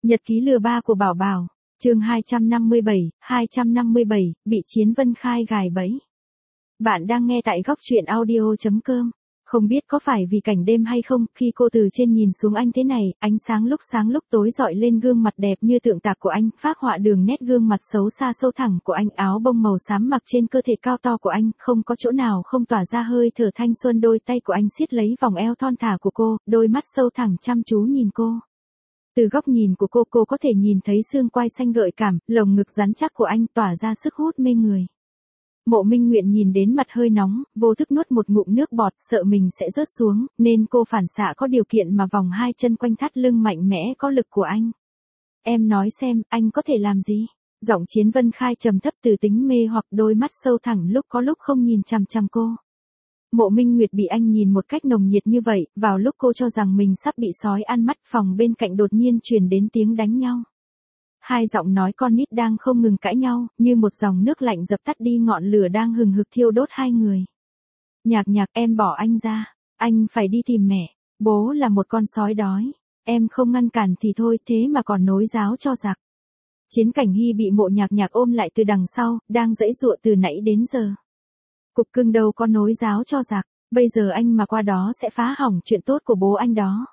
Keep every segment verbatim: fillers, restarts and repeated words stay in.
Nhật ký lừa ba của Bảo Bảo, chương hai trăm năm mươi bảy, hai trăm năm mươi bảy, bị Chiến Vân Khai gài bẫy. Bạn đang nghe tại góc truyện audio chấm com. Không biết có phải vì cảnh đêm hay không, khi cô từ trên nhìn xuống anh thế này, ánh sáng lúc sáng lúc tối dọi lên gương mặt đẹp như tượng tạc của anh, phác họa đường nét gương mặt xấu xa sâu thẳng của anh, áo bông màu xám mặc trên cơ thể cao to của anh, không có chỗ nào không tỏa ra hơi thở thanh xuân. Đôi tay của anh siết lấy vòng eo thon thả của cô, đôi mắt sâu thẳm chăm chú nhìn cô. Từ góc nhìn của cô, cô có thể nhìn thấy xương quai xanh gợi cảm, lồng ngực rắn chắc của anh tỏa ra sức hút mê người. Mộ Minh Nguyệt nhìn đến mặt hơi nóng, vô thức nuốt một ngụm nước bọt, sợ mình sẽ rớt xuống, nên cô phản xạ có điều kiện mà vòng hai chân quanh thắt lưng mạnh mẽ có lực của anh. Em nói xem, anh có thể làm gì? Giọng Chiến Vân Khai trầm thấp từ tính mê hoặc, đôi mắt sâu thẳm lúc có lúc không nhìn chằm chằm cô. Mộ Minh Nguyệt bị anh nhìn một cách nồng nhiệt như vậy, vào lúc cô cho rằng mình sắp bị sói ăn mắt, phòng bên cạnh đột nhiên truyền đến tiếng đánh nhau. Hai giọng nói con nít đang không ngừng cãi nhau, như một dòng nước lạnh dập tắt đi ngọn lửa đang hừng hực thiêu đốt hai người. Nhạc Nhạc, em bỏ anh ra, anh phải đi tìm mẹ, bố là một con sói đói, em không ngăn cản thì thôi, thế mà còn nối giáo cho giặc. Chiến Cảnh Hy bị Mộ Nhạc Nhạc ôm lại từ đằng sau, đang giãy giụa từ nãy đến giờ. Cục cưng đâu có nối giáo cho giặc, bây giờ anh mà qua đó sẽ phá hỏng chuyện tốt của bố anh đó.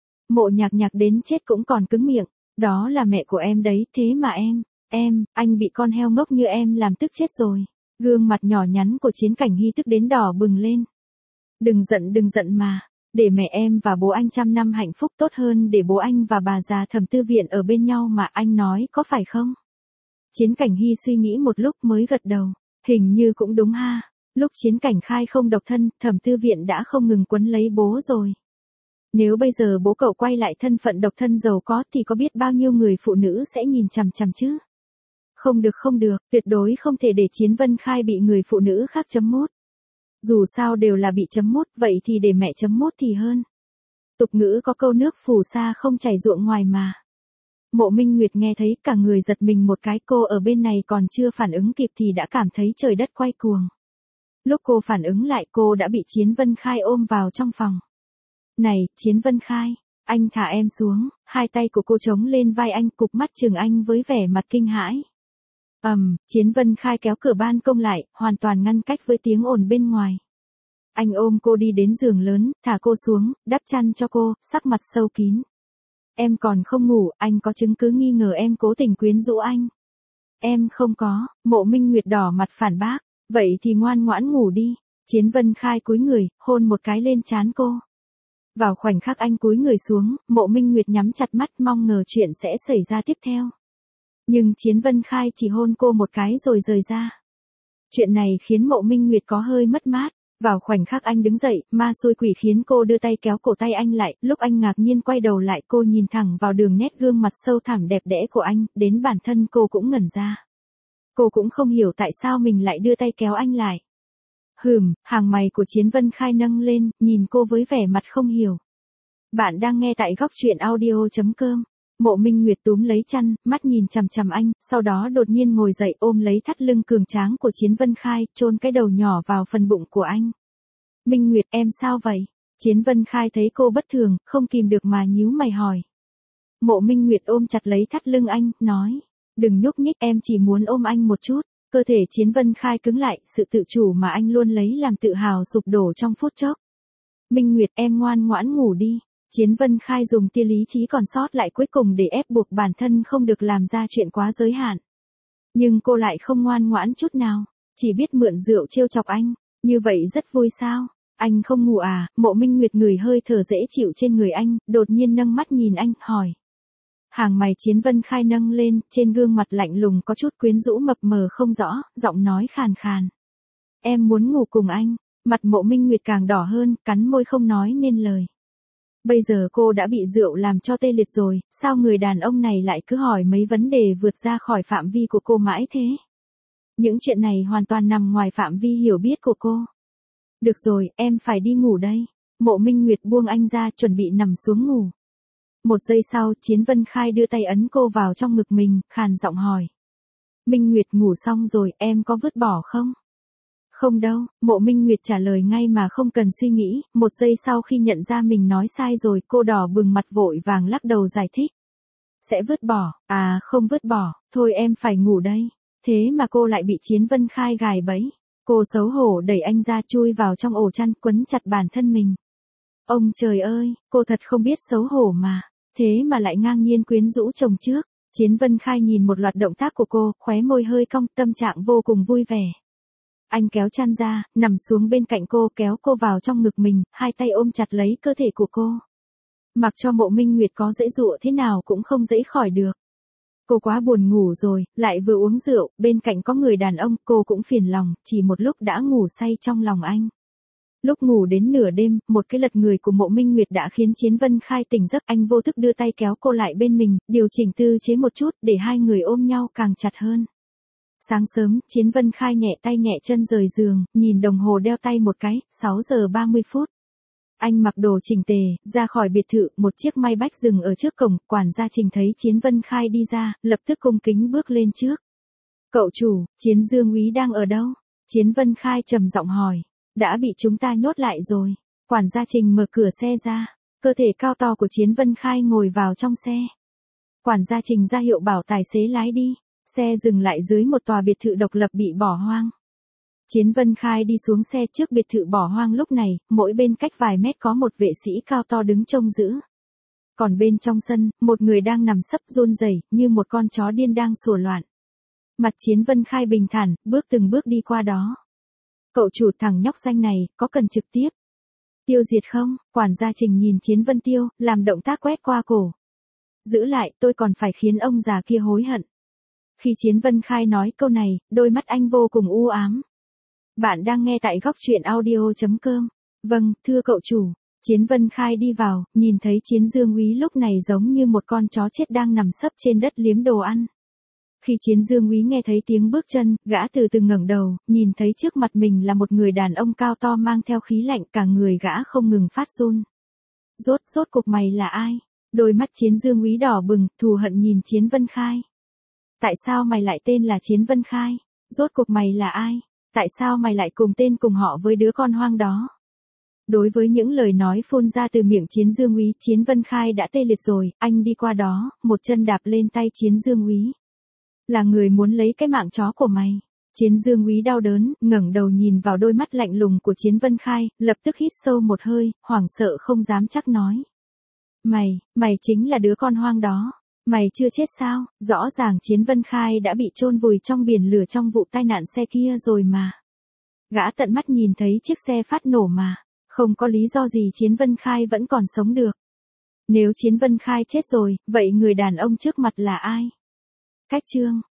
Mộ Nhạc Nhạc đến chết cũng còn cứng miệng, đó là mẹ của em đấy, thế mà em, em, anh bị con heo ngốc như em làm tức chết rồi. Gương mặt nhỏ nhắn của Chiến Cảnh Hy tức đến đỏ bừng lên. Đừng giận đừng giận mà, để mẹ em và bố anh trăm năm hạnh phúc tốt hơn để bố anh và bà già Thẩm Tư Viện ở bên nhau mà, anh nói có phải không? Chiến Cảnh Hy suy nghĩ một lúc mới gật đầu, hình như cũng đúng ha. Lúc Chiến Cảnh Khai không độc thân, Thẩm Tư Viện đã không ngừng quấn lấy bố rồi. Nếu bây giờ bố cậu quay lại thân phận độc thân giàu có thì có biết bao nhiêu người phụ nữ sẽ nhìn chằm chằm chứ? Không được không được, tuyệt đối không thể để Chiến Vân Khai bị người phụ nữ khác chấm mốt. Dù sao đều là bị chấm mốt, vậy thì để mẹ chấm mốt thì hơn. Tục ngữ có câu nước phù sa không chảy ruộng ngoài mà. Mộ Minh Nguyệt nghe thấy cả người giật mình một cái, cô ở bên này còn chưa phản ứng kịp thì đã cảm thấy trời đất quay cuồng. Lúc cô phản ứng lại, cô đã bị Chiến Vân Khai ôm vào trong phòng. Này, Chiến Vân Khai, anh thả em xuống, hai tay của cô chống lên vai anh, cụp mắt chừng anh với vẻ mặt kinh hãi. Ầm, um, Chiến Vân Khai kéo cửa ban công lại, hoàn toàn ngăn cách với tiếng ồn bên ngoài. Anh ôm cô đi đến giường lớn, thả cô xuống, đắp chăn cho cô, sắc mặt sâu kín. Em còn không ngủ, anh có chứng cứ nghi ngờ em cố tình quyến rũ anh. Em không có, Mộ Minh Nguyệt đỏ mặt phản bác. Vậy thì ngoan ngoãn ngủ đi. Chiến Vân Khai cúi người, hôn một cái lên trán cô. Vào khoảnh khắc anh cúi người xuống, Mộ Minh Nguyệt nhắm chặt mắt mong ngờ chuyện sẽ xảy ra tiếp theo. Nhưng Chiến Vân Khai chỉ hôn cô một cái rồi rời ra. Chuyện này khiến Mộ Minh Nguyệt có hơi mất mát. Vào khoảnh khắc anh đứng dậy, ma xui quỷ khiến cô đưa tay kéo cổ tay anh lại. Lúc anh ngạc nhiên quay đầu lại, cô nhìn thẳng vào đường nét gương mặt sâu thẳm đẹp đẽ của anh, đến bản thân cô cũng ngẩn ra. Cô cũng không hiểu tại sao mình lại đưa tay kéo anh lại. Hừm, hàng mày của Chiến Vân Khai nâng lên, nhìn cô với vẻ mặt không hiểu. Bạn đang nghe tại góc truyện audio chấm com. Mộ Minh Nguyệt túm lấy chăn, mắt nhìn chằm chằm anh, sau đó đột nhiên ngồi dậy ôm lấy thắt lưng cường tráng của Chiến Vân Khai, chôn cái đầu nhỏ vào phần bụng của anh. Minh Nguyệt, em sao vậy? Chiến Vân Khai thấy cô bất thường, không kìm được mà nhíu mày hỏi. Mộ Minh Nguyệt ôm chặt lấy thắt lưng anh, nói. Đừng nhúc nhích, em chỉ muốn ôm anh một chút. Cơ thể Chiến Vân Khai cứng lại, sự tự chủ mà anh luôn lấy làm tự hào sụp đổ trong phút chốc. Minh Nguyệt, em ngoan ngoãn ngủ đi. Chiến Vân Khai dùng tia lý trí còn sót lại cuối cùng để ép buộc bản thân không được làm ra chuyện quá giới hạn. Nhưng cô lại không ngoan ngoãn chút nào, chỉ biết mượn rượu trêu chọc anh. Như vậy rất vui sao? Anh không ngủ à? Mộ Minh Nguyệt ngửi hơi thở dễ chịu trên người anh, đột nhiên nâng mắt nhìn anh, hỏi. Hàng mày Chiến Vân Khai nâng lên, trên gương mặt lạnh lùng có chút quyến rũ mập mờ không rõ, giọng nói khàn khàn. Em muốn ngủ cùng anh. Mặt Mộ Minh Nguyệt càng đỏ hơn, cắn môi không nói nên lời. Bây giờ cô đã bị rượu làm cho tê liệt rồi, sao người đàn ông này lại cứ hỏi mấy vấn đề vượt ra khỏi phạm vi của cô mãi thế? Những chuyện này hoàn toàn nằm ngoài phạm vi hiểu biết của cô. Được rồi, em phải đi ngủ đây. Mộ Minh Nguyệt buông anh ra, chuẩn bị nằm xuống ngủ. Một giây sau, Chiến Vân Khai đưa tay ấn cô vào trong ngực mình, khàn giọng hỏi. Minh Nguyệt, ngủ xong rồi, em có vứt bỏ không? Không đâu, Mộ Minh Nguyệt trả lời ngay mà không cần suy nghĩ, một giây sau khi nhận ra mình nói sai rồi, cô đỏ bừng mặt vội vàng lắc đầu giải thích. Sẽ vứt bỏ, à không vứt bỏ, thôi em phải ngủ đây. Thế mà cô lại bị Chiến Vân Khai gài bẫy. Cô xấu hổ đẩy anh ra chui vào trong ổ chăn quấn chặt bản thân mình. Ông trời ơi, cô thật không biết xấu hổ mà. Thế mà lại ngang nhiên quyến rũ chồng trước. Chiến Vân Khai nhìn một loạt động tác của cô, khóe môi hơi cong, tâm trạng vô cùng vui vẻ. Anh kéo chăn ra, nằm xuống bên cạnh cô, kéo cô vào trong ngực mình, hai tay ôm chặt lấy cơ thể của cô. Mặc cho Mộ Minh Nguyệt có giãy giụa thế nào cũng không giãy khỏi được. Cô quá buồn ngủ rồi, lại vừa uống rượu, bên cạnh có người đàn ông, cô cũng phiền lòng, chỉ một lúc đã ngủ say trong lòng anh. Lúc ngủ đến nửa đêm, một cái lật người của Mộ Minh Nguyệt đã khiến Chiến Vân Khai tỉnh giấc, anh vô thức đưa tay kéo cô lại bên mình, điều chỉnh tư chế một chút để hai người ôm nhau càng chặt hơn. Sáng sớm, Chiến Vân Khai nhẹ tay nhẹ chân rời giường, nhìn đồng hồ đeo tay một cái, sáu giờ ba mươi phút. Anh mặc đồ chỉnh tề, ra khỏi biệt thự, một chiếc may bách dừng ở trước cổng, quản gia Trình thấy Chiến Vân Khai đi ra, lập tức cung kính bước lên trước. Cậu chủ, Chiến Dương úy đang ở đâu? Chiến Vân Khai trầm giọng hỏi. Đã bị chúng ta nhốt lại rồi. Quản gia Trình mở cửa xe ra, cơ thể cao to của Chiến Vân Khai ngồi vào trong xe. Quản gia Trình ra hiệu bảo tài xế lái đi, xe dừng lại dưới một tòa biệt thự độc lập bị bỏ hoang. Chiến Vân Khai đi xuống xe trước biệt thự bỏ hoang lúc này, mỗi bên cách vài mét có một vệ sĩ cao to đứng trông giữ. Còn bên trong sân, một người đang nằm sấp run rẩy như một con chó điên đang sủa loạn. Mặt Chiến Vân Khai bình thản, bước từng bước đi qua đó. Cậu chủ, thằng nhóc xanh này, có cần trực tiếp tiêu diệt không? Quản gia Trình nhìn Chiến Vân Tiêu, làm động tác quét qua cổ. Giữ lại, tôi còn phải khiến ông già kia hối hận. Khi Chiến Vân Khai nói câu này, đôi mắt anh vô cùng u ám. Bạn đang nghe tại góc truyện audio chấm com. Vâng, thưa cậu chủ. Chiến Vân Khai đi vào, nhìn thấy Chiến Dương úy lúc này giống như một con chó chết đang nằm sấp trên đất liếm đồ ăn. Khi Chiến Dương úy nghe thấy tiếng bước chân, gã từ từ ngẩng đầu, nhìn thấy trước mặt mình là một người đàn ông cao to mang theo khí lạnh, cả người gã không ngừng phát run. Rốt, rốt cuộc mày là ai? Đôi mắt Chiến Dương úy đỏ bừng, thù hận nhìn Chiến Vân Khai. Tại sao mày lại tên là Chiến Vân Khai? Rốt cuộc mày là ai? Tại sao mày lại cùng tên cùng họ với đứa con hoang đó? Đối với những lời nói phun ra từ miệng Chiến Dương úy, Chiến Vân Khai đã tê liệt rồi, anh đi qua đó, một chân đạp lên tay Chiến Dương úy. Là người muốn lấy cái mạng chó của mày. Chiến Dương úy đau đớn, ngẩng đầu nhìn vào đôi mắt lạnh lùng của Chiến Vân Khai, lập tức hít sâu một hơi, hoảng sợ không dám chắc nói. Mày, mày chính là đứa con hoang đó. Mày chưa chết sao? Rõ ràng Chiến Vân Khai đã bị chôn vùi trong biển lửa trong vụ tai nạn xe kia rồi mà. Gã tận mắt nhìn thấy chiếc xe phát nổ mà. Không có lý do gì Chiến Vân Khai vẫn còn sống được. Nếu Chiến Vân Khai chết rồi, vậy người đàn ông trước mặt là ai? Cách chương